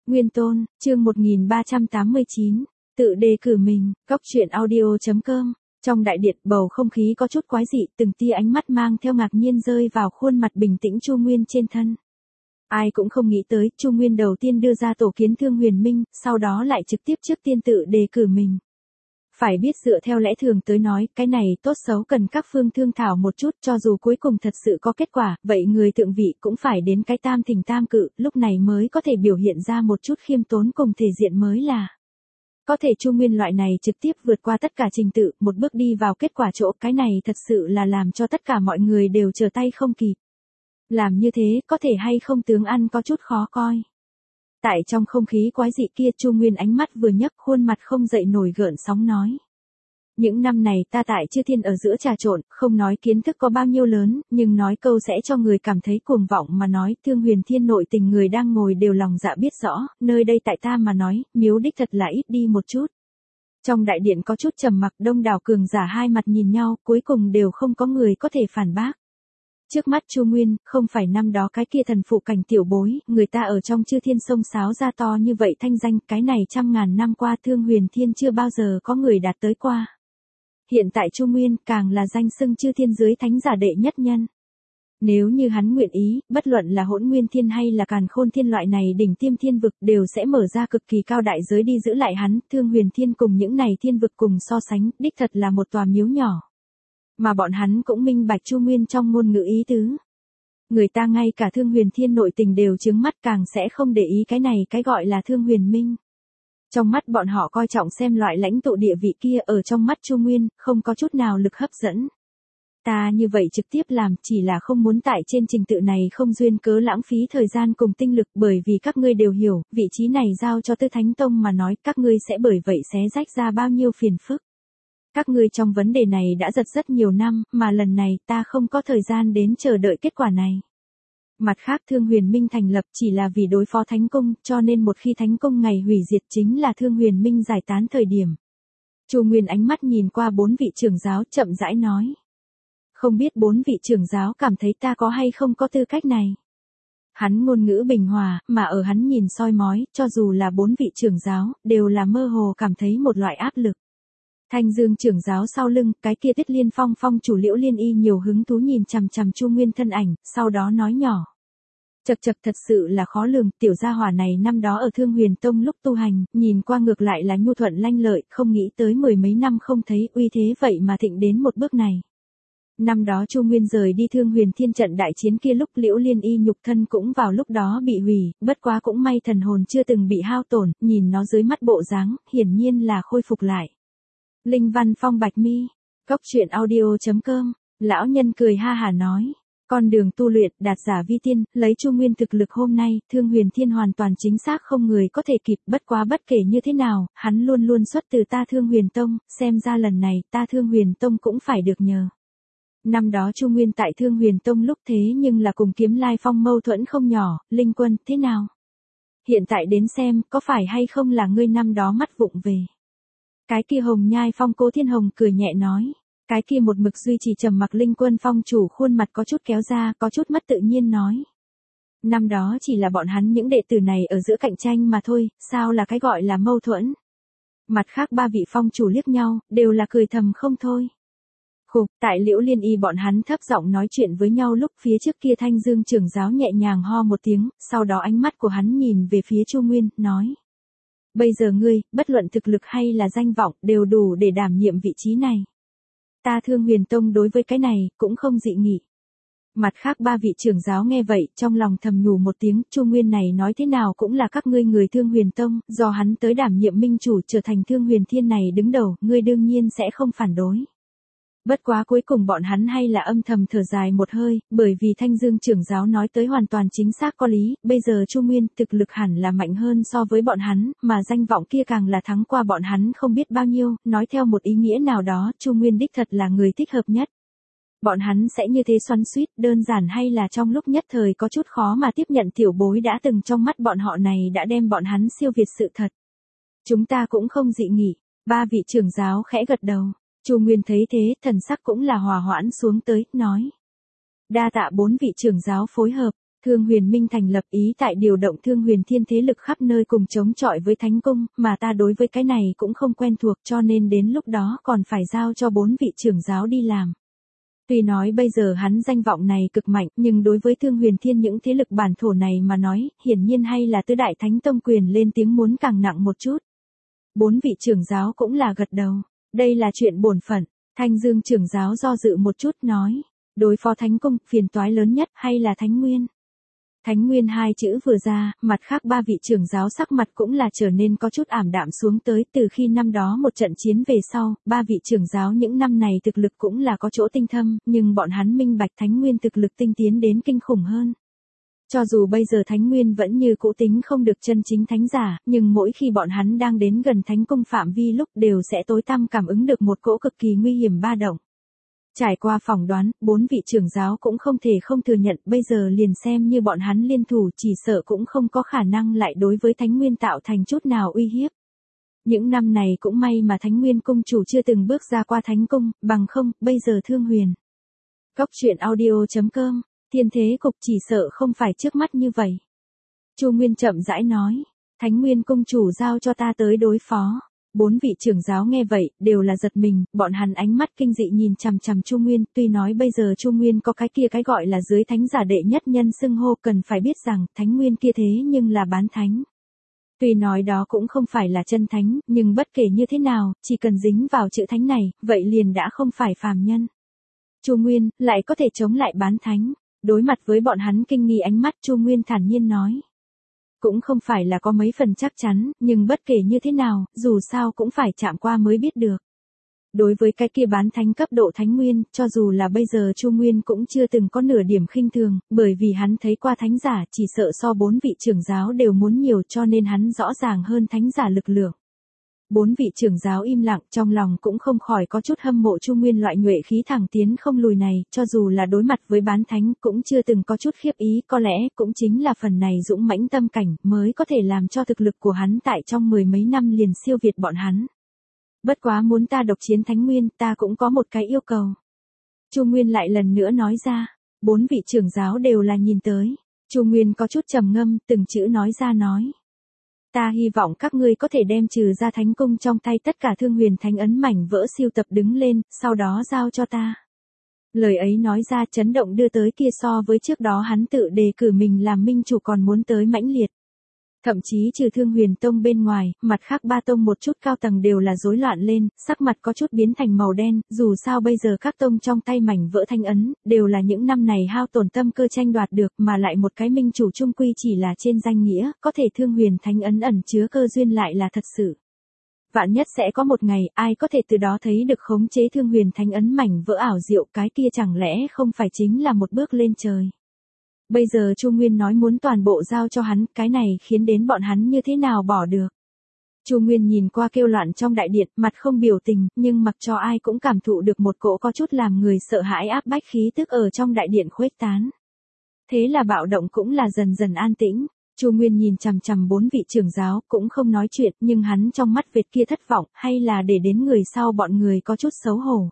Nguyên Tôn, chương 1389, tự đề cử mình, Cóc truyện audio.com. Trong đại điện bầu không khí có chút quái dị, từng tia ánh mắt mang theo ngạc nhiên rơi vào khuôn mặt bình tĩnh Chu Nguyên trên thân. Ai cũng không nghĩ tới, Chu Nguyên đầu tiên đưa ra tổ kiến Thương Huyền Minh, sau đó lại trực tiếp trước tiên tự đề cử mình. Phải biết dựa theo lẽ thường tới nói, cái này tốt xấu cần các phương thương thảo một chút, cho dù cuối cùng thật sự có kết quả, vậy người thượng vị cũng phải đến cái tam thỉnh tam cự, lúc này mới có thể biểu hiện ra một chút khiêm tốn cùng thể diện mới là. Có thể Chu Nguyên loại này trực tiếp vượt qua tất cả trình tự, một bước đi vào kết quả chỗ, cái này thật sự là làm cho tất cả mọi người đều trở tay không kịp. Làm như thế, có thể hay không tướng ăn có chút khó coi. Tại trong không khí quái dị kia, Chu Nguyên ánh mắt vừa nhấc, khuôn mặt không dậy nổi gợn sóng nói. Những năm này ta tại Chư Thiên ở giữa trà trộn, không nói kiến thức có bao nhiêu lớn, nhưng nói câu sẽ cho người cảm thấy cuồng vọng mà nói, Thương Huyền Thiên nội tình người đang ngồi đều lòng dạ biết rõ, nơi đây tại ta mà nói, miếu đích thật là ít đi một chút. Trong đại điện có chút trầm mặc, đông đảo cường giả hai mặt nhìn nhau, cuối cùng đều không có người có thể phản bác. Trước mắt Chu Nguyên, không phải năm đó cái kia thần phụ cảnh tiểu bối, người ta ở trong Chư Thiên sông sáo ra to như vậy thanh danh, cái này trăm ngàn năm qua Thương Huyền Thiên chưa bao giờ có người đạt tới qua. Hiện tại Chu Nguyên càng là danh xưng Chư Thiên dưới thánh giả đệ nhất nhân. Nếu như hắn nguyện ý, bất luận là Hỗn Nguyên Thiên hay là Càn Khôn Thiên loại này đỉnh tiêm thiên vực đều sẽ mở ra cực kỳ cao đại giới đi giữ lại hắn, Thương Huyền Thiên cùng những này thiên vực cùng so sánh, đích thật là một tòa miếu nhỏ. Mà bọn hắn cũng minh bạch Chu Nguyên trong ngôn ngữ ý tứ. Người ta ngay cả Thương Huyền Thiên nội tình đều trướng mắt, càng sẽ không để ý cái này cái gọi là Thương Huyền Minh. Trong mắt bọn họ coi trọng xem loại lãnh tụ địa vị kia, ở trong mắt Chu Nguyên, không có chút nào lực hấp dẫn. Ta như vậy trực tiếp làm chỉ là không muốn tại trên trình tự này không duyên cớ lãng phí thời gian cùng tinh lực, bởi vì các ngươi đều hiểu, vị trí này giao cho Tư Thánh Tông mà nói, các ngươi sẽ bởi vậy xé rách ra bao nhiêu phiền phức. Các ngươi trong vấn đề này đã giật rất nhiều năm, mà lần này ta không có thời gian đến chờ đợi kết quả này. Mặt khác Thương Huyền Minh thành lập chỉ là vì đối phó Thánh Cung, cho nên một khi Thánh Cung ngày hủy diệt chính là Thương Huyền Minh giải tán thời điểm. Chu Nguyên ánh mắt nhìn qua bốn vị trưởng giáo, chậm rãi nói. Không biết bốn vị trưởng giáo cảm thấy ta có hay không có tư cách này. Hắn ngôn ngữ bình hòa, mà ở hắn nhìn soi mói, cho dù là bốn vị trưởng giáo, đều là mơ hồ cảm thấy một loại áp lực. Thanh Dương trưởng giáo sau lưng, cái kia Tiết Liên Phong phong chủ Liễu Liên Y nhiều hứng thú nhìn chằm chằm Chu Nguyên thân ảnh, sau đó nói nhỏ. Chậc chậc, thật sự là khó lường, tiểu gia hỏa này năm đó ở Thương Huyền Tông lúc tu hành, nhìn qua ngược lại là nhu thuận lanh lợi, không nghĩ tới mười mấy năm không thấy uy thế vậy mà thịnh đến một bước này. Năm đó Chu Nguyên rời đi Thương Huyền Thiên trận đại chiến kia lúc Liễu Liên Y nhục thân cũng vào lúc đó bị hủy, bất quá cũng may thần hồn chưa từng bị hao tổn, nhìn nó dưới mắt bộ dáng, hiển nhiên là khôi phục lại. Linh văn phong bạch mi, Cóc truyện audio.com, lão nhân cười ha hả nói. Con đường tu luyện đạt giả vi tiên, lấy Chu Nguyên thực lực hôm nay, Thương Huyền Thiên hoàn toàn chính xác không người có thể kịp, bất quá bất kể như thế nào, hắn luôn luôn xuất từ ta Thương Huyền Tông, xem ra lần này ta Thương Huyền Tông cũng phải được nhờ. Năm đó Chu Nguyên tại Thương Huyền Tông lúc thế nhưng là cùng Kiếm Lai Phong mâu thuẫn không nhỏ, Linh Quân, thế nào? Hiện tại đến xem, có phải hay không là ngươi năm đó mắt vụng về. Cái kia Hồng Nhai Phong Cố Thiên Hồng cười nhẹ nói. Cái kia một mực duy trì trầm mặc Linh Quân Phong chủ khuôn mặt có chút kéo ra, có chút mất tự nhiên nói. Năm đó chỉ là bọn hắn những đệ tử này ở giữa cạnh tranh mà thôi, sao là cái gọi là mâu thuẫn. Mặt khác ba vị phong chủ liếc nhau, đều là cười thầm không thôi. Khục, tại Liễu Liên Y bọn hắn thấp giọng nói chuyện với nhau lúc phía trước kia Thanh Dương trưởng giáo nhẹ nhàng ho một tiếng, sau đó ánh mắt của hắn nhìn về phía Chu Nguyên, nói. Bây giờ ngươi, bất luận thực lực hay là danh vọng, đều đủ để đảm nhiệm vị trí này. Ta Thương Huyền Tông đối với cái này, cũng không dị nghị. Mặt khác ba vị trưởng giáo nghe vậy, trong lòng thầm nhủ một tiếng, Chu Nguyên này nói thế nào cũng là các ngươi người Thương Huyền Tông, do hắn tới đảm nhiệm minh chủ trở thành Thương Huyền Thiên này đứng đầu, ngươi đương nhiên sẽ không phản đối. Bất quá cuối cùng bọn hắn hay là âm thầm thở dài một hơi, bởi vì Thanh Dương trưởng giáo nói tới hoàn toàn chính xác có lý, bây giờ Chu Nguyên thực lực hẳn là mạnh hơn so với bọn hắn, mà danh vọng kia càng là thắng qua bọn hắn không biết bao nhiêu, nói theo một ý nghĩa nào đó, Chu Nguyên đích thật là người thích hợp nhất. Bọn hắn sẽ như thế xoắn xuýt, đơn giản hay là trong lúc nhất thời có chút khó mà tiếp nhận tiểu bối đã từng trong mắt bọn họ này đã đem bọn hắn siêu việt sự thật. Chúng ta cũng không dị nghị, ba vị trưởng giáo khẽ gật đầu. Chu Nguyên thấy thế, thần sắc cũng là hòa hoãn xuống tới, nói. Đa tạ bốn vị trưởng giáo phối hợp, Thương Huyền Minh thành lập ý tại điều động Thương Huyền Thiên thế lực khắp nơi cùng chống chọi với Thánh Cung, mà ta đối với cái này cũng không quen thuộc cho nên đến lúc đó còn phải giao cho 4 vị trưởng giáo đi làm. Tuy nói bây giờ hắn danh vọng này cực mạnh, nhưng đối với Thương Huyền Thiên những thế lực bản thổ này mà nói, hiển nhiên hay là tứ đại thánh tông quyền lên tiếng muốn càng nặng một chút. 4 vị trưởng giáo cũng là gật đầu. Đây là chuyện bổn phận. Thanh Dương trưởng giáo do dự một chút nói. Đối phó Thánh Cung, phiền toái lớn nhất hay là Thánh Nguyên? Thánh Nguyên hai chữ vừa ra, mặt khác 3 vị trưởng giáo sắc mặt cũng là trở nên có chút ảm đạm xuống tới từ khi năm đó một trận chiến về sau, 3 vị trưởng giáo những năm này thực lực cũng là có chỗ tinh thâm, nhưng bọn hắn minh bạch Thánh Nguyên thực lực tinh tiến đến kinh khủng hơn. Cho dù bây giờ Thánh Nguyên vẫn như cũ tính không được chân chính thánh giả, nhưng mỗi khi bọn hắn đang đến gần Thánh Cung phạm vi lúc đều sẽ tối tăm cảm ứng được một cỗ cực kỳ nguy hiểm ba động. Trải qua phỏng đoán, 4 vị trưởng giáo cũng không thể không thừa nhận bây giờ liền xem như bọn hắn liên thủ chỉ sợ cũng không có khả năng lại đối với Thánh Nguyên tạo thành chút nào uy hiếp. Những năm này cũng may mà Thánh Nguyên cung chủ chưa từng bước ra qua Thánh Cung, bằng không, bây giờ Thương Huyền. Cốc truyện audio.com, thiên thế cục chỉ sợ không phải trước mắt như vậy. Chu Nguyên chậm rãi nói, Thánh Nguyên cung chủ giao cho ta tới đối phó. 4 vị trưởng giáo nghe vậy, đều là giật mình, bọn hắn ánh mắt kinh dị nhìn chằm chằm Chu Nguyên, tuy nói bây giờ Chu Nguyên có cái gọi là dưới thánh giả đệ nhất nhân xưng hô, cần phải biết rằng, Thánh Nguyên kia thế nhưng là bán thánh. Tuy nói đó cũng không phải là chân thánh, nhưng bất kể như thế nào, chỉ cần dính vào chữ thánh này, vậy liền đã không phải phàm nhân. Chu Nguyên, lại có thể chống lại bán thánh. Đối mặt với bọn hắn kinh nghi ánh mắt, Chu Nguyên thản nhiên nói. Cũng không phải là có mấy phần chắc chắn, nhưng bất kể như thế nào, dù sao cũng phải chạm qua mới biết được. Đối với cái kia bán thánh cấp độ Thánh Nguyên, cho dù là bây giờ Chu Nguyên cũng chưa từng có nửa điểm khinh thường, bởi vì hắn thấy qua thánh giả chỉ sợ so 4 vị trưởng giáo đều muốn nhiều cho nên hắn rõ ràng hơn thánh giả lực lượng. 4 vị trưởng giáo im lặng, trong lòng cũng không khỏi có chút hâm mộ Chu Nguyên loại nhuệ khí thẳng tiến không lùi này, cho dù là đối mặt với bán thánh cũng chưa từng có chút khiếp ý, có lẽ cũng chính là phần này dũng mãnh tâm cảnh mới có thể làm cho thực lực của hắn tại trong 10 mấy năm liền siêu việt bọn hắn. Bất quá muốn ta độc chiến Thánh Nguyên, ta cũng có một cái yêu cầu. Chu Nguyên lại lần nữa nói ra, 4 vị trưởng giáo đều là nhìn tới. Chu Nguyên có chút trầm ngâm, từng chữ nói ra nói. Ta hy vọng các ngươi có thể đem trừ ra Thánh Cung trong tay tất cả Thương Huyền Thánh ấn mảnh vỡ siêu tập đứng lên, sau đó giao cho ta. Lời ấy nói ra chấn động đưa tới kia so với trước đó hắn tự đề cử mình làm minh chủ còn muốn tới mãnh liệt. Thậm chí trừ Thương Huyền Tông bên ngoài, mặt khác 3 tông một chút cao tầng đều là rối loạn lên, sắc mặt có chút biến thành màu đen, dù sao bây giờ các tông trong tay mảnh vỡ thanh ấn, đều là những năm này hao tổn tâm cơ tranh đoạt được, mà lại một cái minh chủ trung quy chỉ là trên danh nghĩa, có thể Thương Huyền Thánh ấn ẩn chứa cơ duyên lại là thật sự. Vạn nhất sẽ có một ngày, ai có thể từ đó thấy được khống chế Thương Huyền Thánh ấn mảnh vỡ ảo diệu, cái kia chẳng lẽ không phải chính là một bước lên trời. Bây giờ Chu Nguyên nói muốn toàn bộ giao cho hắn, cái này khiến đến bọn hắn như thế nào bỏ được. Chu Nguyên nhìn qua kêu loạn trong đại điện, mặt không biểu tình, nhưng mặc cho ai cũng cảm thụ được một cỗ có chút làm người sợ hãi áp bách khí tức ở trong đại điện khuếch tán. Thế là bạo động cũng là dần dần an tĩnh. Chu Nguyên nhìn chằm chằm 4 vị trưởng giáo, cũng không nói chuyện, nhưng hắn trong mắt vệt kia thất vọng, hay là để đến người sau bọn người có chút xấu hổ.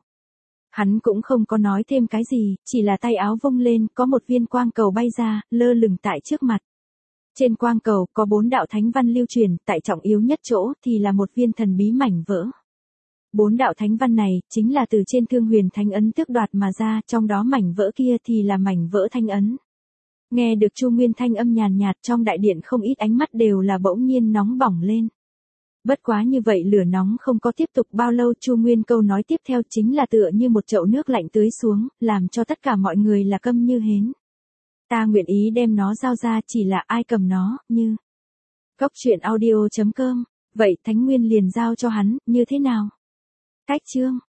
Hắn cũng không có nói thêm cái gì, chỉ là tay áo vung lên, có một viên quang cầu bay ra, lơ lửng tại trước mặt. Trên quang cầu có 4 đạo thánh văn lưu truyền, tại trọng yếu nhất chỗ thì là một viên thần bí mảnh vỡ. 4 đạo thánh văn này chính là từ trên Thương Huyền Thánh ấn tước đoạt mà ra, trong đó mảnh vỡ kia thì là mảnh vỡ thanh ấn. Nghe được Chu Nguyên thanh âm nhàn nhạt, trong đại điện không ít ánh mắt đều là bỗng nhiên nóng bỏng lên. Bất quá như vậy lửa nóng không có tiếp tục bao lâu, Chu Nguyên câu nói tiếp theo chính là tựa như một chậu nước lạnh tưới xuống, làm cho tất cả mọi người là câm như hến. Ta nguyện ý đem nó giao ra, chỉ là ai cầm nó, như. Cốc truyện audio.com, vậy Thánh Nguyên liền giao cho hắn, như thế nào? Cách chương.